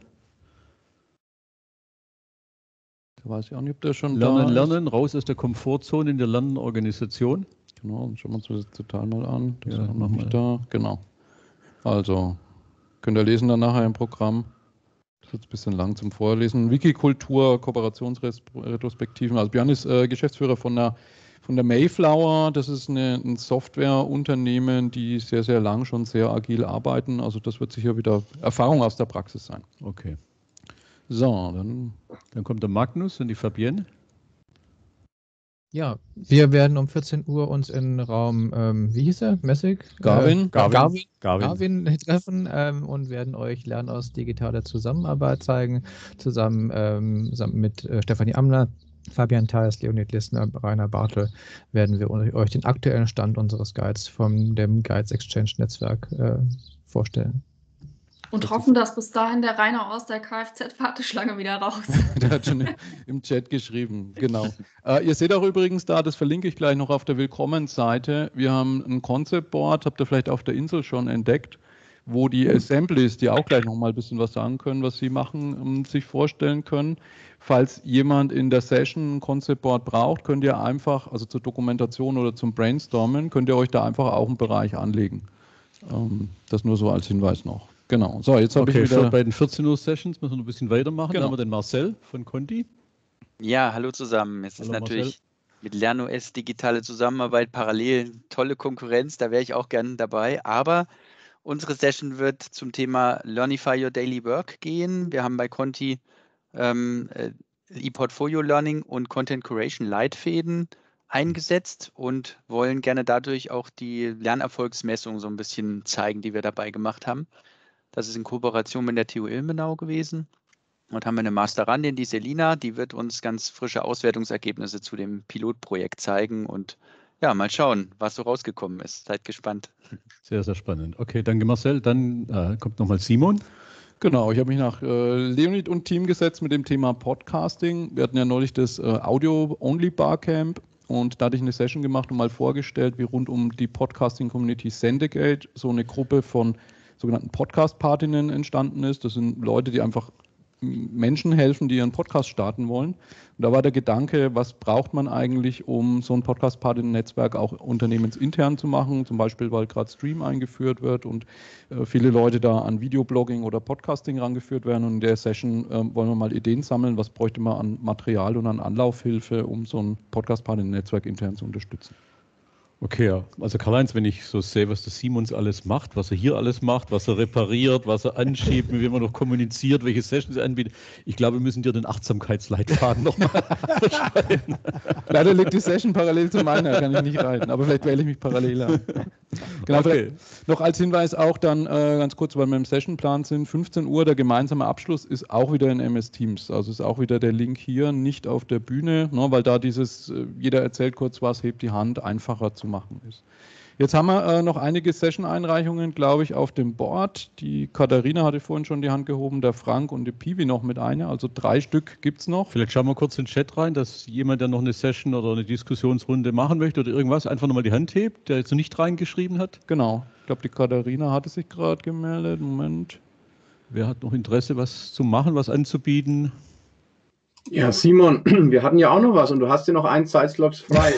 Da weiß ich auch nicht, ob der schon Lernen, da ist. lernen, raus aus der Komfortzone in der Lernorganisation. Genau, dann schauen wir uns das total mal an. Das Ja, ist auch mach noch nicht mal. da. Genau. Also, könnt ihr lesen dann nachher im Programm. Das wird ein bisschen lang zum Vorlesen. Wikikultur, Kooperationsretrospektiven. Also Björn ist äh, Geschäftsführer von der, von der Mayflower. Das ist eine, ein Softwareunternehmen, die sehr, sehr lang schon sehr agil arbeiten. Also das wird sicher wieder Erfahrung aus der Praxis sein. Okay. So, dann, dann kommt der Magnus und die Fabienne. Ja, wir werden um vierzehn Uhr uns in Raum, ähm, wie hieß er, Messig? Garvin. Äh, Garvin. Garvin, Garvin. Garvin treffen ähm, und werden euch Lernen aus digitaler Zusammenarbeit zeigen, zusammen, ähm, zusammen mit äh, Stefanie Amler, Fabian Theis, Leonid Lissner, Rainer Bartel werden wir euch den aktuellen Stand unseres Guides von dem Guides Exchange Netzwerk äh, vorstellen. Und hoffen, dass bis dahin der Rainer aus der Kfz-Warteschlange wieder raus ist. Der hat schon im Chat geschrieben, genau. Äh, ihr seht auch übrigens da, das verlinke ich gleich noch auf der Willkommensseite. Wir haben ein Concept Board, habt ihr vielleicht auf der Insel schon entdeckt, wo die Assemblies, die auch gleich nochmal ein bisschen was sagen können, was sie machen, sich vorstellen können. Falls jemand in der Session ein Concept Board braucht, könnt ihr einfach, also zur Dokumentation oder zum Brainstormen, könnt ihr euch da einfach auch einen Bereich anlegen. Das nur so als Hinweis noch. Genau. So, jetzt habe okay, ich wieder... Für bei den vierzehn Uhr Sessions müssen wir noch ein bisschen weitermachen. Genau. Da haben wir den Marcel von Conti. Ja, hallo zusammen. Es hallo ist natürlich Marcel. Mit LernOS digitale Zusammenarbeit parallel tolle Konkurrenz, da wäre ich auch gerne dabei. Aber unsere Session wird zum Thema Learnify Your Daily Work gehen. Wir haben bei Conti ähm, ePortfolio Learning und Content Curation Leitfäden eingesetzt und wollen gerne dadurch auch die Lernerfolgsmessung so ein bisschen zeigen, die wir dabei gemacht haben. Das ist in Kooperation mit der T U Ilmenau gewesen. Und haben wir eine Masterandin, die Selina, die wird uns ganz frische Auswertungsergebnisse zu dem Pilotprojekt zeigen und ja, mal schauen, was so rausgekommen ist. Seid gespannt. Sehr, sehr spannend. Okay, danke Marcel. Dann äh, kommt nochmal Simon. Genau, ich habe mich nach äh, Leonid und Team gesetzt mit dem Thema Podcasting. Wir hatten ja neulich das äh, Audio-Only Barcamp und da hatte ich eine Session gemacht und mal vorgestellt, wie rund um die Podcasting-Community Sendegate so eine Gruppe von sogenannten Podcast-Partinnen entstanden ist. Das sind Leute, die einfach Menschen helfen, die ihren Podcast starten wollen. Und da war der Gedanke, was braucht man eigentlich, um so ein Podcast-Partner-Netzwerk auch unternehmensintern zu machen, zum Beispiel, weil gerade Stream eingeführt wird und äh, viele Leute da an Videoblogging oder Podcasting rangeführt werden. Und in der Session äh, wollen wir mal Ideen sammeln, was bräuchte man an Material und an Anlaufhilfe, um so ein Podcast-Partner-Netzwerk intern zu unterstützen. Okay, ja. Also Karl-Heinz, wenn ich so sehe, was der Simons alles macht, was er hier alles macht, was er repariert, was er anschiebt, wie man noch kommuniziert, welche Sessions er anbietet, ich glaube, wir müssen dir den Achtsamkeitsleitfaden nochmal verschreiben. Leider liegt die Session parallel zu meiner, kann ich nicht reiten, aber vielleicht wähle ich mich parallel an. Genau, okay. Noch als Hinweis auch dann äh, ganz kurz, weil wir im Sessionplan sind, fünfzehn Uhr, der gemeinsame Abschluss ist auch wieder in M S Teams, also ist auch wieder der Link hier, nicht auf der Bühne, ne, weil da dieses, äh, jeder erzählt kurz was, hebt die Hand, einfacher zu machen ist. Jetzt haben wir äh, noch einige Session-Einreichungen, glaube ich, auf dem Board. Die Katharina hatte vorhin schon die Hand gehoben, der Frank und der Piwi noch mit einer, also drei Stück gibt es noch. Vielleicht schauen wir kurz in den Chat rein, dass jemand, der noch eine Session oder eine Diskussionsrunde machen möchte oder irgendwas, einfach nochmal die Hand hebt, der jetzt noch nicht reingeschrieben hat. Genau, ich glaube, die Katharina hatte sich gerade gemeldet. Moment. Wer hat noch Interesse, was zu machen, was anzubieten? Ja, Simon, wir hatten ja auch noch was und du hast ja noch einen Zeitslot frei.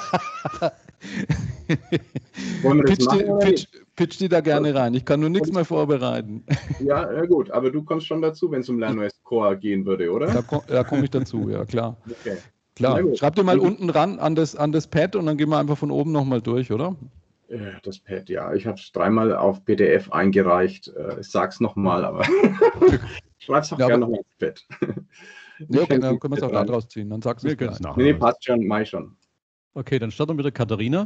Wollen wir das pitch, machen, die, pitch, pitch die da gerne rein. Ich kann nur nichts mehr vorbereiten. Ja, ja, gut, aber du kommst schon dazu, wenn es um LernOS Core gehen würde, oder? Da, da komme ich dazu, ja klar. Okay. Klar. Schreib dir mal und unten ran an das, an das Pad und dann gehen wir einfach von oben nochmal durch, oder? Das Pad, ja. Ich habe es dreimal auf P D F eingereicht. Ich sage es nochmal, aber schreib es auch ja, gerne nochmal ins Pad. Ja, okay, dann können wir es auch da draus ziehen. Dann sagst du es gleich. Nee, nee, passt schon, mach ich schon. Okay, dann starten wir mit der Katharina.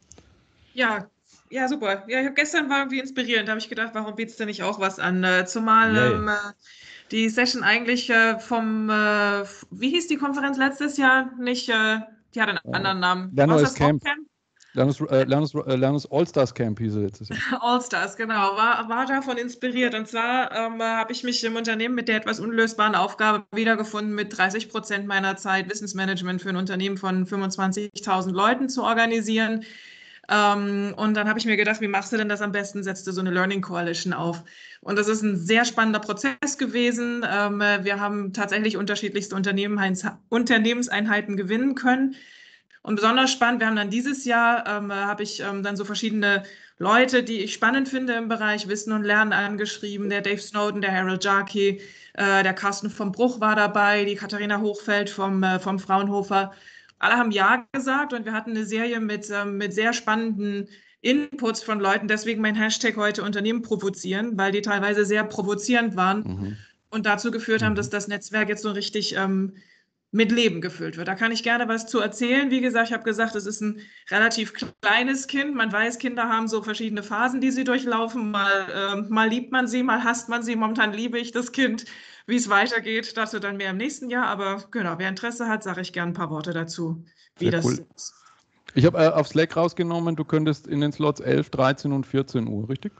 Ja, ja, super. Ja, ich hab, gestern war irgendwie inspirierend. Da habe ich gedacht, warum bietest du nicht auch was an? Äh, zumal Nee. ähm, äh, die Session eigentlich äh, vom, äh, wie hieß die Konferenz letztes Jahr? Nicht, äh, die hat einen anderen Namen. LernOS Was ist das, Camp. Camp? LernOS, äh, LernOS, äh, LernOS All-Stars Camp hieß es letztes Jahr. Allstars, genau, war, war davon inspiriert. Und zwar ähm, habe ich mich im Unternehmen mit der etwas unlösbaren Aufgabe wiedergefunden, mit dreißig Prozent meiner Zeit Wissensmanagement für ein Unternehmen von fünfundzwanzigtausend Leuten zu organisieren. Ähm, und dann habe ich mir gedacht, wie machst du denn das am besten? Setzt du so eine Learning Coalition auf. Und das ist ein sehr spannender Prozess gewesen. Ähm, wir haben tatsächlich unterschiedlichste Unternehmenseinheiten gewinnen können. Und besonders spannend, wir haben dann dieses Jahr, ähm, habe ich ähm, dann so verschiedene Leute, die ich spannend finde im Bereich Wissen und Lernen angeschrieben. Der Dave Snowden, der Harold Jarkey, äh, der Carsten vom Bruch war dabei, die Katharina Hochfeld vom, äh, vom Fraunhofer. Alle haben Ja gesagt und wir hatten eine Serie mit, ähm, mit sehr spannenden Inputs von Leuten. Deswegen mein Hashtag heute Unternehmen provozieren, weil die teilweise sehr provozierend waren Mhm. und dazu geführt haben, dass das Netzwerk jetzt so richtig ähm, mit Leben gefüllt wird. Da kann ich gerne was zu erzählen. Wie gesagt, ich habe gesagt, es ist ein relativ kleines Kind. Man weiß, Kinder haben so verschiedene Phasen, die sie durchlaufen. Mal, äh, mal liebt man sie, mal hasst man sie. Momentan liebe ich das Kind. Wie es weitergeht, dazu dann mehr im nächsten Jahr. Aber genau, wer Interesse hat, sage ich gerne ein paar Worte dazu, wie Sehr das cool. ist. Ich habe äh, auf Slack rausgenommen, du könntest in den Slots elf, dreizehn und vierzehn Uhr, richtig?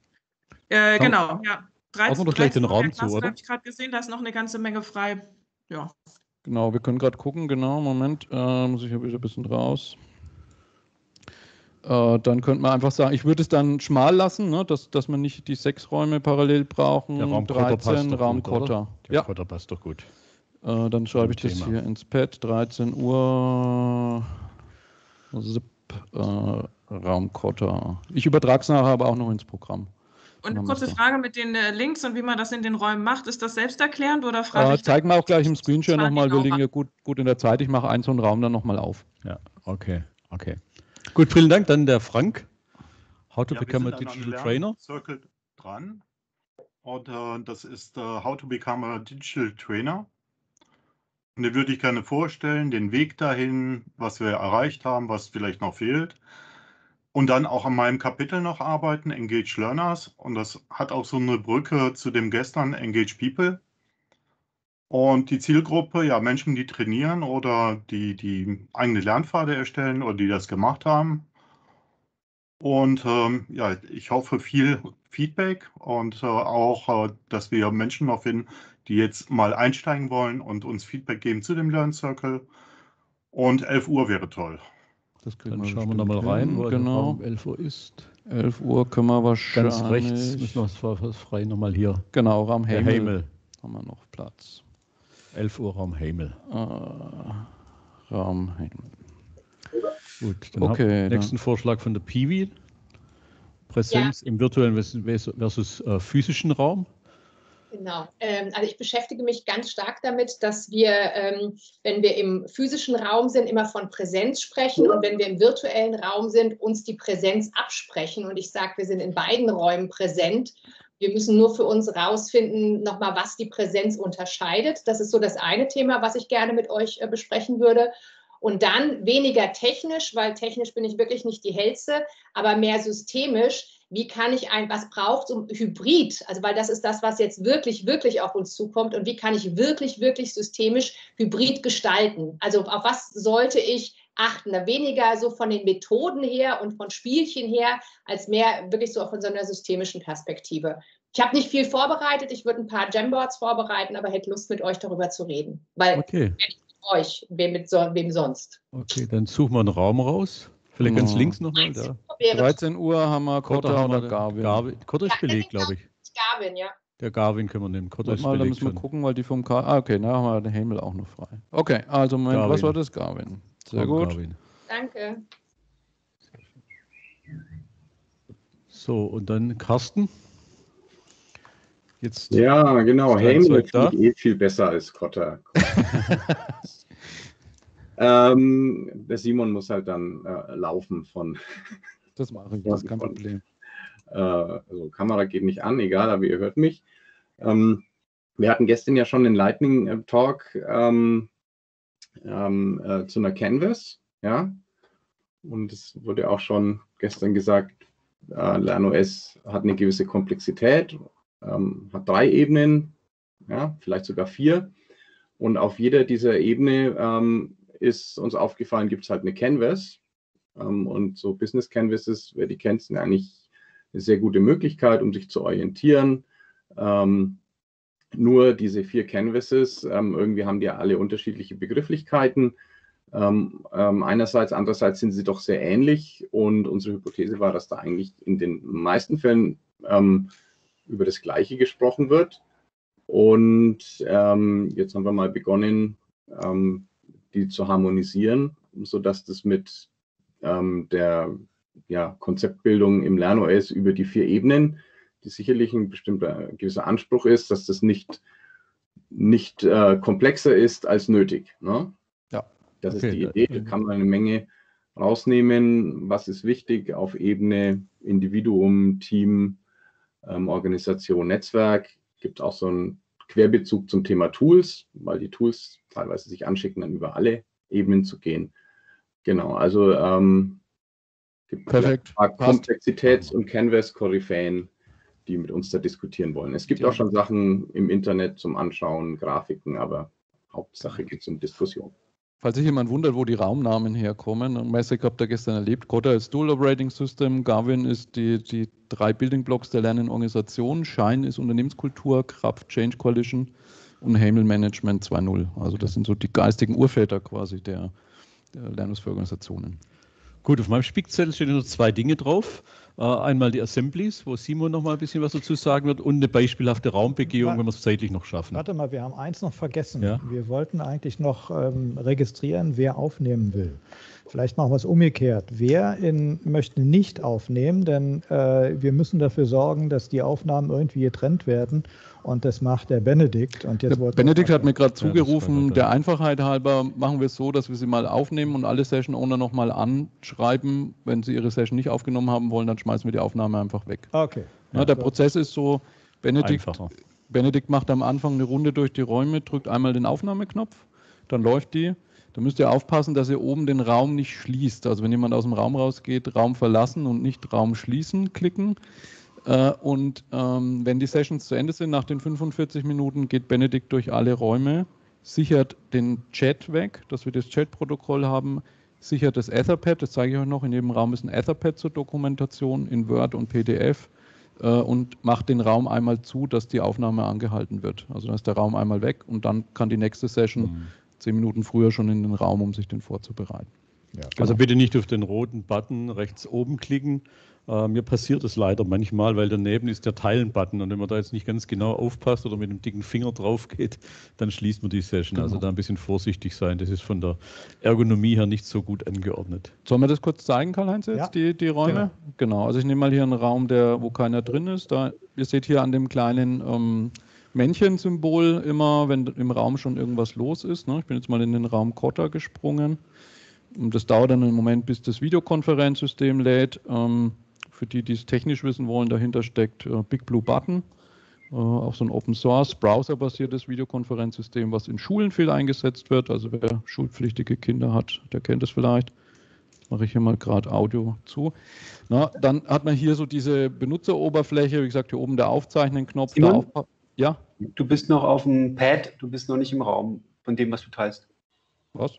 Äh, Schau- genau, ja. Ordnen wir doch gleich den Raum zu, Klasse, oder? habe ich gerade gesehen, da ist noch eine ganze Menge frei. Ja. Genau, wir können gerade gucken, genau, Moment, äh, muss ich ja wieder ein bisschen raus. Äh, dann könnte man einfach sagen, ich würde es dann schmal lassen, ne, dass, dass man nicht die sechs Räume parallel brauchen. Der Raum Kotter passt dreizehn, doch Raum gut, oder? Kotter. Der Ja. Kotter passt doch gut. Äh, dann schreibe ich Zum das Thema. hier ins Pad, dreizehn Uhr, Zip, äh, Raum Kotter. Ich übertrage es nachher aber auch noch ins Programm. Und eine Dann kurze haben wir's Frage mit den äh, Links und wie man das in den Räumen macht. Ist das selbsterklärend oder da. frage Äh, ich zeigen wir auch gleich im Screenshot zwar nochmal, wir genau liegen an? ja gut, gut in der Zeit. Ich mache einen so einen Raum dann nochmal auf. Ja, okay, okay. Gut, vielen Dank. Dann der Frank. How to Ja, become a wir sind an digital einem trainer. Circle dran und äh, das ist äh, How to become a digital trainer. Und den würde ich gerne vorstellen, den Weg dahin, was wir erreicht haben, was vielleicht noch fehlt. Und dann auch an meinem Kapitel noch arbeiten, Engage Learners. Und das hat auch so eine Brücke zu dem gestern, Engage People. Und die Zielgruppe, ja, Menschen, die trainieren oder die, die eigene Lernpfade erstellen oder die das gemacht haben. Und ähm, ja, ich hoffe viel Feedback und äh, auch, äh, dass wir Menschen noch finden, die jetzt mal einsteigen wollen und uns Feedback geben zu dem Learn Circle. Und elf Uhr wäre toll. Das kriegen Dann wir schauen wir bestimmt nochmal rein, hin, wo genau. um elf Uhr ist. elf Uhr können wir wahrscheinlich. Ganz rechts müssen wir es frei nochmal hier. Genau, Raum Der Hemel. Hemel. Haben wir noch Platz. elf Uhr Raum Hemel. Äh, Raum Hemel. Gut, dann Okay, haben wir dann- nächsten Vorschlag von der Piwi. Präsenz im virtuellen versus, versus äh, physischen Raum. Genau. Ähm, also ich beschäftige mich ganz stark damit, dass wir, ähm, wenn wir im physischen Raum sind, immer von Präsenz sprechen und wenn wir im virtuellen Raum sind, uns die Präsenz absprechen. Und ich sage, wir sind in beiden Räumen präsent. Wir müssen nur für uns rausfinden, nochmal, was die Präsenz unterscheidet. Das ist so das eine Thema, was ich gerne mit euch äh, besprechen würde. Und dann weniger technisch, weil technisch bin ich wirklich nicht die Hellste, aber mehr systemisch. Wie kann ich ein, was braucht es um Hybrid? Also, weil das ist das, was jetzt wirklich, wirklich auf uns zukommt. Und wie kann ich wirklich, wirklich systemisch Hybrid gestalten? Also, auf was sollte ich achten? Weniger so von den Methoden her und von Spielchen her, als mehr wirklich so von so einer systemischen Perspektive. Ich habe nicht viel vorbereitet. Ich würde ein paar Jamboards vorbereiten, aber hätte Lust, mit euch darüber zu reden. Weil, Okay. wenn ich mit euch, wem, mit so, wem sonst? Okay, dann suchen wir einen Raum raus. Vielleicht ganz Genau. links nochmal. Da. dreizehn Uhr haben wir Kotter haben oder wir Garvin. Garvin. Kotter ist belegt, glaube ich. Garvin, ja. Der Garvin können wir nehmen. Kotter Warte ist mal, da belegt müssen wir schon. gucken, weil die vom K. Ah, okay, da haben wir den Himmel auch noch frei. Okay, also Moment, was Garvin. war das? Garvin. Sehr Raum gut. Garvin. Danke. So, und dann Carsten. Jetzt Ja, genau. ist dein Hemel Zeug da. finde ich eh viel besser als Kotter. ähm, der Simon muss halt dann äh, laufen von. Das mache ich, das ist kein von- Problem. Äh, also Kamera geht nicht an, egal, aber ihr hört mich. Ähm, wir hatten gestern ja schon den Lightning äh, Talk ähm, ähm, äh, zu einer Canvas, ja. Und es wurde auch schon gestern gesagt, äh, LernOS hat eine gewisse Komplexität, ähm, hat drei Ebenen, ja, vielleicht sogar vier. Und auf jeder dieser Ebene ähm, ist uns aufgefallen, gibt es halt eine Canvas. Ähm, und so Business Canvases, wer die kennt, sind eigentlich eine sehr gute Möglichkeit, um sich zu orientieren. Ähm, nur diese vier Canvases, ähm, irgendwie haben die ja alle unterschiedliche Begrifflichkeiten. Ähm, ähm, einerseits, andererseits sind sie doch sehr ähnlich und unsere Hypothese war, dass da eigentlich in den meisten Fällen ähm, über das Gleiche gesprochen wird. Und ähm, jetzt haben wir mal begonnen, ähm, die zu harmonisieren, sodass das mit ähm, der ja, Konzeptbildung im LernOS über die vier Ebenen, die sicherlich ein bestimmter gewisser Anspruch ist, dass das nicht, nicht äh, komplexer ist als nötig. Ne? Ja. Das Okay, ist die da- Idee, da kann man eine Menge rausnehmen, was ist wichtig auf Ebene Individuum, Team, ähm, Organisation, Netzwerk. Gibt auch so einen Querbezug zum Thema Tools, weil die Tools teilweise sich anschicken, dann über alle Ebenen zu gehen. Genau, also ähm, gibt Perfekt. ein paar Komplexitäts- und Canvas-Koryphäen, die mit uns da diskutieren wollen. Es gibt Ja. auch schon Sachen im Internet zum Anschauen, Grafiken, aber Hauptsache geht es um Diskussion. Falls sich jemand wundert, wo die Raumnamen herkommen, und Messek habt ihr gestern erlebt, Kotter ist Dual Operating System, Garvin ist die, die drei Building Blocks der Lernorganisation, Shine ist Unternehmenskultur, Kraft Change Coalition und Hemel Management zwei Punkt null. Also das sind so die geistigen Urväter quasi der, der Lernungsorganisationen. Gut, auf meinem Spickzettel stehen noch zwei Dinge drauf. Äh, einmal die Assemblies, wo Simon noch mal ein bisschen was dazu sagen wird, und eine beispielhafte Raumbegehung, wenn wir es zeitlich noch schaffen. Warte mal, wir haben eins noch vergessen. Ja? Wir wollten eigentlich noch ähm, registrieren, wer aufnehmen will. Vielleicht machen wir es umgekehrt. Wer in, möchte nicht aufnehmen, denn äh, wir müssen dafür sorgen, dass die Aufnahmen irgendwie getrennt werden. Und das macht der Benedikt. Und jetzt der Benedikt hat mir gerade zugerufen, ja, der Einfachheit halber machen wir es so, dass wir sie mal aufnehmen und alle Session-Owner nochmal anschreiben. Wenn sie ihre Session nicht aufgenommen haben wollen, dann schmeißen wir die Aufnahme einfach weg. Okay. Ja, der Prozess ist so, Benedikt, Benedikt macht am Anfang eine Runde durch die Räume, drückt einmal den Aufnahmeknopf, dann läuft die. Da müsst ihr aufpassen, dass ihr oben den Raum nicht schließt. Also wenn jemand aus dem Raum rausgeht, Raum verlassen und nicht Raum schließen klicken. Und ähm, wenn die Sessions zu Ende sind, nach den fünfundvierzig Minuten, geht Benedikt durch alle Räume, sichert den Chat weg, dass wir das Chat-Protokoll haben, sichert das Etherpad, das zeige ich euch noch, in jedem Raum ist ein Etherpad zur Dokumentation in Word und P D F äh, und macht den Raum einmal zu, dass die Aufnahme angehalten wird. Also dann ist der Raum einmal weg und dann kann die nächste Session mhm. zehn Minuten früher schon in den Raum, um sich den vorzubereiten. Ja, genau. Also bitte nicht auf den roten Button rechts oben klicken. Äh, mir passiert es leider manchmal, weil daneben ist der Teilen-Button und wenn man da jetzt nicht ganz genau aufpasst oder mit dem dicken Finger drauf geht, dann schließt man die Session. Genau. Also da ein bisschen vorsichtig sein. Das ist von der Ergonomie her nicht so gut angeordnet. Sollen wir das kurz zeigen, Karl-Heinz, jetzt, ja. die, die Räume? Genau. genau. Also ich nehme mal hier einen Raum, der, wo keiner drin ist. Da, ihr seht hier an dem kleinen ähm, Männchen-Symbol immer, wenn im Raum schon irgendwas los ist. Ne? Ich bin jetzt mal in den Raum Kotter gesprungen. Und das dauert dann einen Moment, bis das Videokonferenzsystem lädt. Ähm, für die, die es technisch wissen wollen, dahinter steckt äh, Big Blue Button, äh, auch so ein Open-Source, browserbasiertes Videokonferenzsystem, was in Schulen viel eingesetzt wird. Also wer schulpflichtige Kinder hat, der kennt es vielleicht. Jetzt mache ich hier mal gerade Audio zu. Na, dann hat man hier so diese Benutzeroberfläche, wie gesagt, hier oben der Aufzeichnen-Knopf. Ja? Du bist noch auf dem Pad, du bist noch nicht im Raum von dem, was du teilst. Was?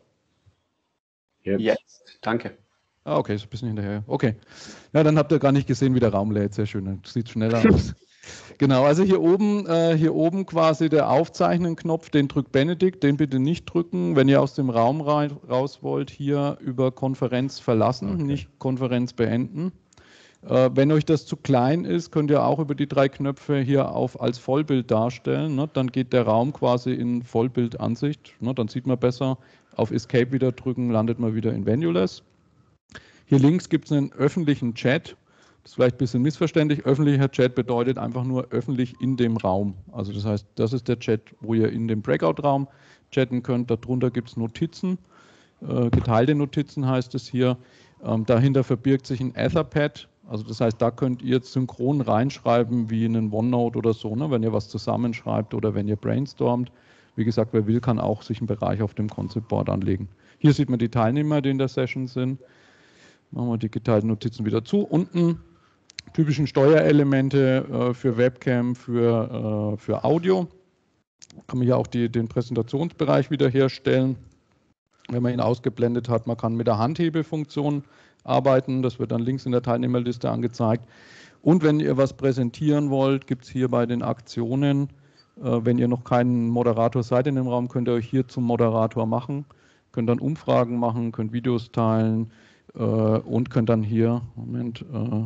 Jetzt. Jetzt. Danke. Ah, okay, ist ein bisschen hinterher. Okay. Ja, dann habt ihr gar nicht gesehen, wie der Raum lädt. Sehr schön. Das sieht schneller aus. Genau, also hier oben, äh, hier oben quasi der Aufzeichnen-Knopf, den drückt Benedikt, den bitte nicht drücken. Wenn ihr aus dem Raum rein, raus wollt, hier über Konferenz verlassen, okay. Nicht Konferenz beenden. Äh, wenn euch das zu klein ist, könnt ihr auch über die drei Knöpfe hier auf als Vollbild darstellen. Ne? Dann geht der Raum quasi in Vollbildansicht. Ne? Dann sieht man besser. Auf Escape wieder drücken, landet man wieder in Venuless. Hier links gibt es einen öffentlichen Chat. Das ist vielleicht ein bisschen missverständlich. Öffentlicher Chat bedeutet einfach nur öffentlich in dem Raum. Also das heißt, das ist der Chat, wo ihr in dem Breakout-Raum chatten könnt. Darunter gibt es Notizen. Äh, geteilte Notizen heißt es hier. Ähm, dahinter verbirgt sich ein Etherpad. Also das heißt, da könnt ihr synchron reinschreiben wie in einen OneNote oder so, ne? Wenn ihr was zusammenschreibt oder wenn ihr brainstormt. Wie gesagt, wer will, kann auch sich einen Bereich auf dem Concept Board anlegen. Hier sieht man die Teilnehmer, die in der Session sind. Machen wir die geteilten Notizen wieder zu. Unten typischen Steuerelemente äh, für Webcam, für, äh, für Audio. Kann man hier auch die, den Präsentationsbereich wiederherstellen, wenn man ihn ausgeblendet hat. Man kann mit der Handhebelfunktion arbeiten. Das wird dann links in der Teilnehmerliste angezeigt. Und wenn ihr was präsentieren wollt, gibt es hier bei den Aktionen, äh, wenn ihr noch keinen Moderator seid in dem Raum, könnt ihr euch hier zum Moderator machen. Könnt dann Umfragen machen, könnt Videos teilen, und könnt dann hier, Moment,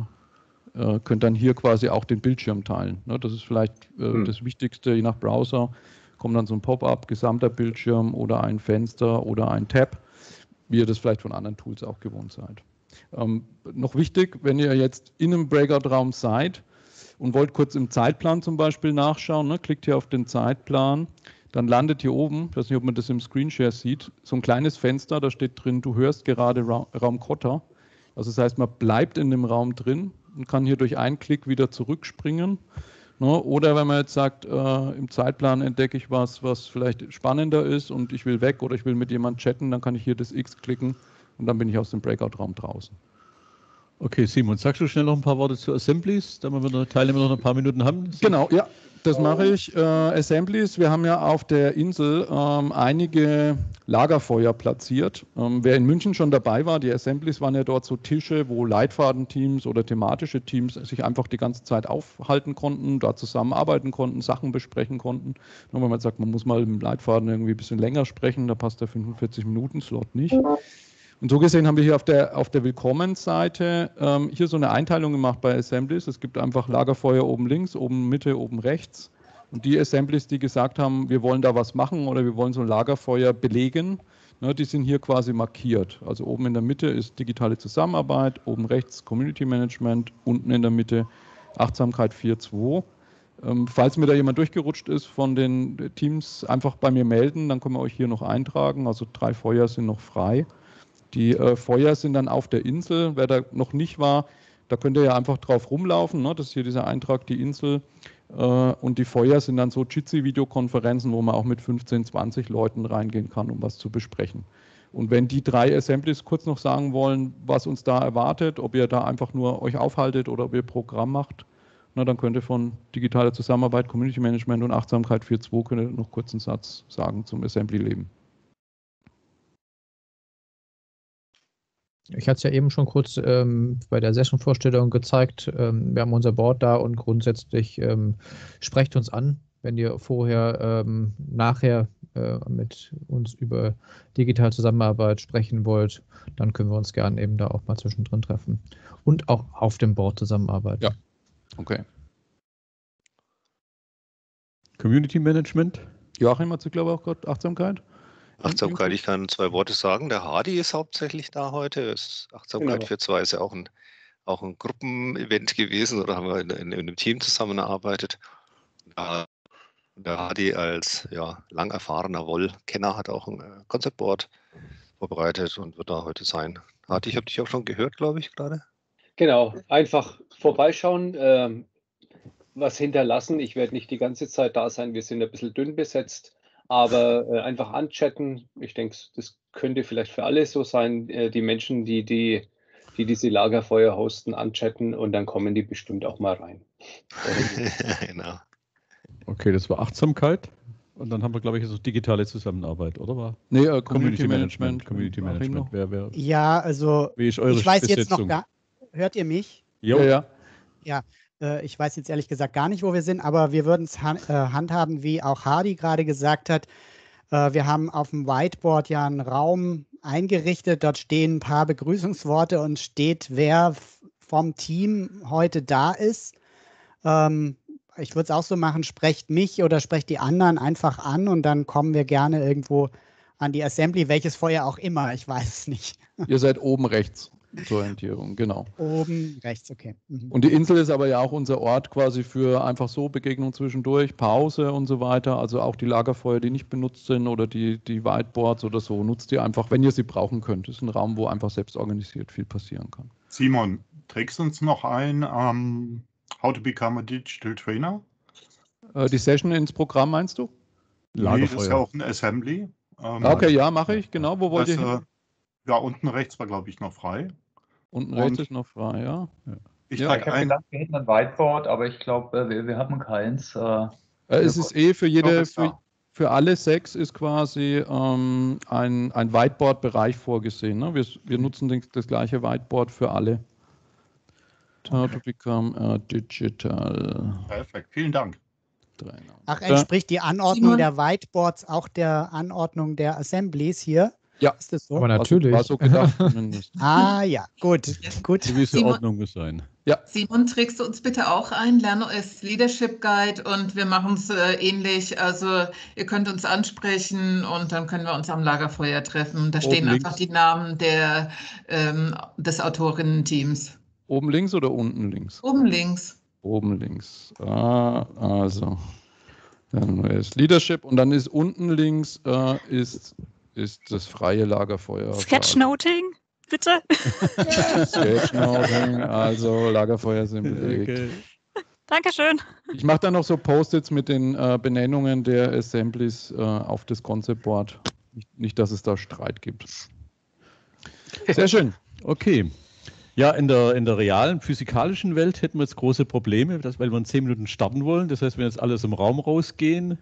äh, könnt dann hier quasi auch den Bildschirm teilen. Ne, das ist vielleicht äh, hm. das Wichtigste, je nach Browser kommt dann so ein Pop-up, gesamter Bildschirm oder ein Fenster oder ein Tab, wie ihr das vielleicht von anderen Tools auch gewohnt seid. Ähm, noch wichtig, wenn ihr jetzt in einem Breakout-Raum seid und wollt kurz im Zeitplan zum Beispiel nachschauen, ne, klickt hier auf den Zeitplan. Dann landet hier oben, ich weiß nicht, ob man das im Screenshare sieht, so ein kleines Fenster, da steht drin, du hörst gerade Ra Raum Kotter. Also das heißt, man bleibt in dem Raum drin und kann hier durch einen Klick wieder zurückspringen. Ne? Oder wenn man jetzt sagt, äh, im Zeitplan entdecke ich was, was vielleicht spannender ist und ich will weg oder ich will mit jemandem chatten, dann kann ich hier das X klicken und dann bin ich aus dem Breakout-Raum draußen. Okay, Simon, sagst du schnell noch ein paar Worte zu Assemblies, damit wir die Teilnehmer noch ein paar Minuten haben? Genau, ja. Das mache ich. Äh, Assemblies, wir haben ja auf der Insel ähm, einige Lagerfeuer platziert. Ähm, wer in München schon dabei war, die Assemblies waren ja dort so Tische, wo Leitfadenteams oder thematische Teams sich einfach die ganze Zeit aufhalten konnten, da zusammenarbeiten konnten, Sachen besprechen konnten. Und wenn man sagt, man muss mal im Leitfaden irgendwie ein bisschen länger sprechen, da passt der fünfundvierzig Minuten Slot nicht. Und so gesehen haben wir hier auf der, auf der Willkommensseite ähm, hier so eine Einteilung gemacht bei Assemblies. Es gibt einfach Lagerfeuer oben links, oben Mitte, oben rechts. Und die Assemblies, die gesagt haben, wir wollen da was machen oder wir wollen so ein Lagerfeuer belegen, ne, die sind hier quasi markiert. Also oben in der Mitte ist digitale Zusammenarbeit, oben rechts Community Management, unten in der Mitte Achtsamkeit vier Punkt zwei. Ähm, falls mir da jemand durchgerutscht ist von den Teams, einfach bei mir melden, dann können wir euch hier noch eintragen. Also drei Feuer sind noch frei. Die äh, Feuer sind dann auf der Insel. Wer da noch nicht war, da könnt ihr ja einfach drauf rumlaufen. Ne? Das ist hier dieser Eintrag, die Insel. Äh, und die Feuer sind dann so Jitsi-Videokonferenzen, wo man auch mit fünfzehn, zwanzig Leuten reingehen kann, um was zu besprechen. Und wenn die drei Assemblies kurz noch sagen wollen, was uns da erwartet, ob ihr da einfach nur euch aufhaltet oder ob ihr Programm macht, na, dann könnt ihr von digitaler Zusammenarbeit, Community Management und Achtsamkeit vier Punkt zwei könnt ihr noch kurz einen Satz sagen zum Assembly-Leben. Ich hatte es ja eben schon kurz ähm, bei der Session-Vorstellung gezeigt. Ähm, wir haben unser Board da und grundsätzlich ähm, sprecht uns an, wenn ihr vorher, ähm, nachher äh, mit uns über digitale Zusammenarbeit sprechen wollt, dann können wir uns gerne eben da auch mal zwischendrin treffen und auch auf dem Board zusammenarbeiten. Ja, okay. Community Management? Joachim hat sie, glaube ich, auch gerade Achtsamkeit. Achtsamkeit, ich kann zwei Worte sagen. Der Hardy ist hauptsächlich da heute. Das Achtsamkeit Genau. vier Punkt zwei ist ja auch ein, auch ein Gruppenevent gewesen oder haben wir in, in, in einem Team zusammengearbeitet. Da, der Hardy als ja, lang erfahrener Woll-Kenner hat auch ein äh, Concept-Board vorbereitet und wird da heute sein. Hardy, ich habe dich auch schon gehört, glaube ich, gerade. Genau, einfach vorbeischauen, ähm, was hinterlassen. Ich werde nicht die ganze Zeit da sein, wir sind ein bisschen dünn besetzt. Aber äh, einfach anchatten, ich denke, das könnte vielleicht für alle so sein, äh, die Menschen, die, die, die diese Lagerfeuer hosten, anchatten und dann kommen die bestimmt auch mal rein. Genau. Okay, das war Achtsamkeit. Und dann haben wir, glaube ich, so digitale Zusammenarbeit, oder? War? Nee, äh, Community Management. Community Management. Wer, wer, Ja, also wie ist eure ich weiß jetzt noch Besetzung? gar, hört ihr mich? Jo. Ja, ja. Ja, äh, ich weiß jetzt ehrlich gesagt gar nicht, wo wir sind, aber wir würden es han äh, handhaben, wie auch Hardy gerade gesagt hat. Äh, wir haben auf dem Whiteboard ja einen Raum eingerichtet, dort stehen ein paar Begrüßungsworte und steht, wer f- vom Team heute da ist. Ähm, ich würde es auch so machen, sprecht mich oder sprecht die anderen einfach an und dann kommen wir gerne irgendwo an die Assembly, welches Feuer auch immer, ich weiß es nicht. Ihr seid oben rechts zur Orientierung, genau. Oben rechts, okay. Mhm. Und die Insel ist aber ja auch unser Ort quasi für einfach so Begegnung zwischendurch, Pause und so weiter. Also auch die Lagerfeuer, die nicht benutzt sind oder die, die Whiteboards oder so, nutzt ihr einfach, wenn ihr sie brauchen könnt. Das ist ein Raum, wo einfach selbst organisiert viel passieren kann. Simon, trägst du uns noch ein, um, How to Become a Digital Trainer? Äh, die Session ins Programm meinst du? Nee, das ist ja auch ein Assembly. Ähm, Okay, ja, mache ich, genau. Wo wollt das, ihr hin? äh, ja, unten rechts war, glaube ich, noch frei. Unten und- rechts ist noch frei, ja. Ich Ja. trage Ich habe ein, gedacht, wir hätten ein Whiteboard, aber ich glaube, wir, wir haben keins. Äh, Äh, es ist eh für Doch, jede, ist für, da. für alle sechs ist quasi ähm, ein, ein Whiteboard-Bereich vorgesehen. Ne? Wir, wir nutzen den, das gleiche Whiteboard für alle. How to become a digital perfekt, vielen Dank. Trainer. Ach, entspricht die Anordnung Simon? der Whiteboards auch der Anordnung der Assemblies hier? Ja, Ist das so? Aber natürlich. War so gedacht zumindest. Ah ja, gut, gut. Gewisse Simon- Ordnung muss sein. Simon, trägst du uns bitte auch ein, LernOS Leadership Guide und wir machen es äh, ähnlich. Also ihr könnt uns ansprechen und dann können wir uns am Lagerfeuer treffen. Da stehen Oben einfach links. die Namen der, ähm, des Autorinnen-Teams. Oben links oder unten links? Oben links. Oben links. Ah, also. Dann ist Leadership und dann ist unten links äh, ist, ist das freie Lagerfeuer. Sketchnoting, bitte. Sketchnoting, also Lagerfeuer sind belegt. Okay. Dankeschön. Ich mache dann noch so Post-its mit den äh, Benennungen der Assemblies äh, auf das Concept Board. Nicht, nicht, dass es da Streit gibt. Sehr schön. Okay. Ja, in der, in der realen physikalischen Welt hätten wir jetzt große Probleme, dass, weil wir in zehn Minuten starten wollen. Das heißt, wenn jetzt alles im Raum rausgehen,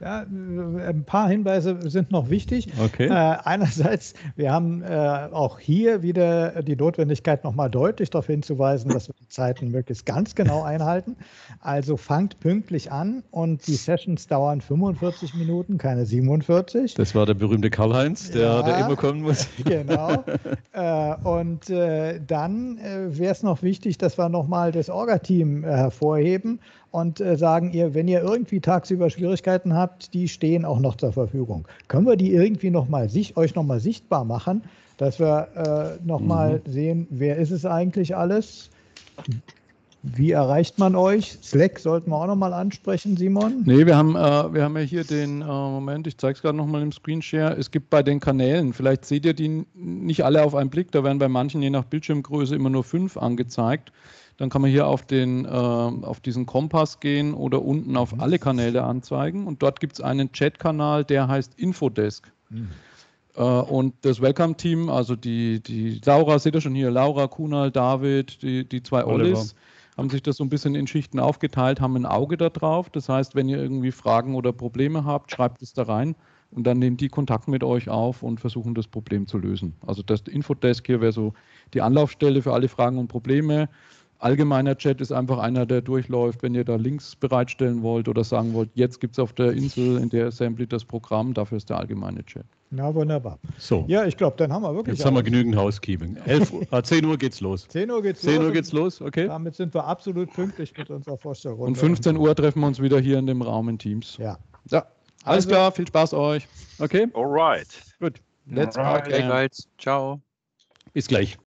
Ja, ein paar Hinweise sind noch wichtig. Okay. Äh, einerseits, wir haben äh, auch hier wieder die Notwendigkeit, nochmal deutlich darauf hinzuweisen, dass wir die Zeiten möglichst ganz genau einhalten. Also fangt pünktlich an und die Sessions dauern fünfundvierzig Minuten, keine siebenundvierzig. Das war der berühmte Karl-Heinz, der, Ja, der immer kommen muss. Genau. äh, und äh, dann äh, wäre es noch wichtig, dass wir nochmal das Orga-Team äh, hervorheben und äh, sagen, ihr, wenn ihr irgendwie tagsüber Schwierigkeiten habt, die stehen auch noch zur Verfügung. Können wir die irgendwie noch mal sich, euch nochmal sichtbar machen, dass wir äh, nochmal mhm. sehen, wer ist es eigentlich alles? Wie erreicht man euch? Slack sollten wir auch nochmal ansprechen, Simon. Nee, wir haben, äh, wir haben ja hier den, äh, Moment, ich zeige es gerade nochmal im Screenshare. Es gibt bei den Kanälen, vielleicht seht ihr die nicht alle auf einen Blick, da werden bei manchen je nach Bildschirmgröße immer nur fünf angezeigt. Dann kann man hier auf, den, äh, auf diesen Kompass gehen oder unten auf alle Kanäle anzeigen. Und dort gibt es einen Chat-Kanal, der heißt Infodesk. Mhm. Äh, und das Welcome-Team, also die, die Laura, seht ihr schon hier, Laura, Kunal, David, die, die zwei Ollis, haben sich das so ein bisschen in Schichten aufgeteilt, haben ein Auge da drauf. Das heißt, wenn ihr irgendwie Fragen oder Probleme habt, schreibt es da rein. Und dann nehmen die Kontakt mit euch auf und versuchen, das Problem zu lösen. Also das Infodesk hier wäre so die Anlaufstelle für alle Fragen und Probleme. Allgemeiner Chat ist einfach einer, der durchläuft, wenn ihr da Links bereitstellen wollt oder sagen wollt, jetzt gibt es auf der Insel in der Assembly das Programm, dafür ist der allgemeine Chat. Na, wunderbar. So. Ja, ich glaube, dann haben wir wirklich. Jetzt haben wir genügend Housekeeping. elf Uhr, ah, zehn Uhr geht's los. zehn Uhr geht's los. zehn Uhr geht's los, okay. Damit sind wir absolut pünktlich mit unserer Vorstellung. Und fünfzehn Uhr treffen wir uns wieder hier in dem Raum in Teams. Ja. Ja. Alles Also, klar, viel Spaß euch. Okay? Alright. Gut. Let's Alright. Okay, ciao. Bis gleich.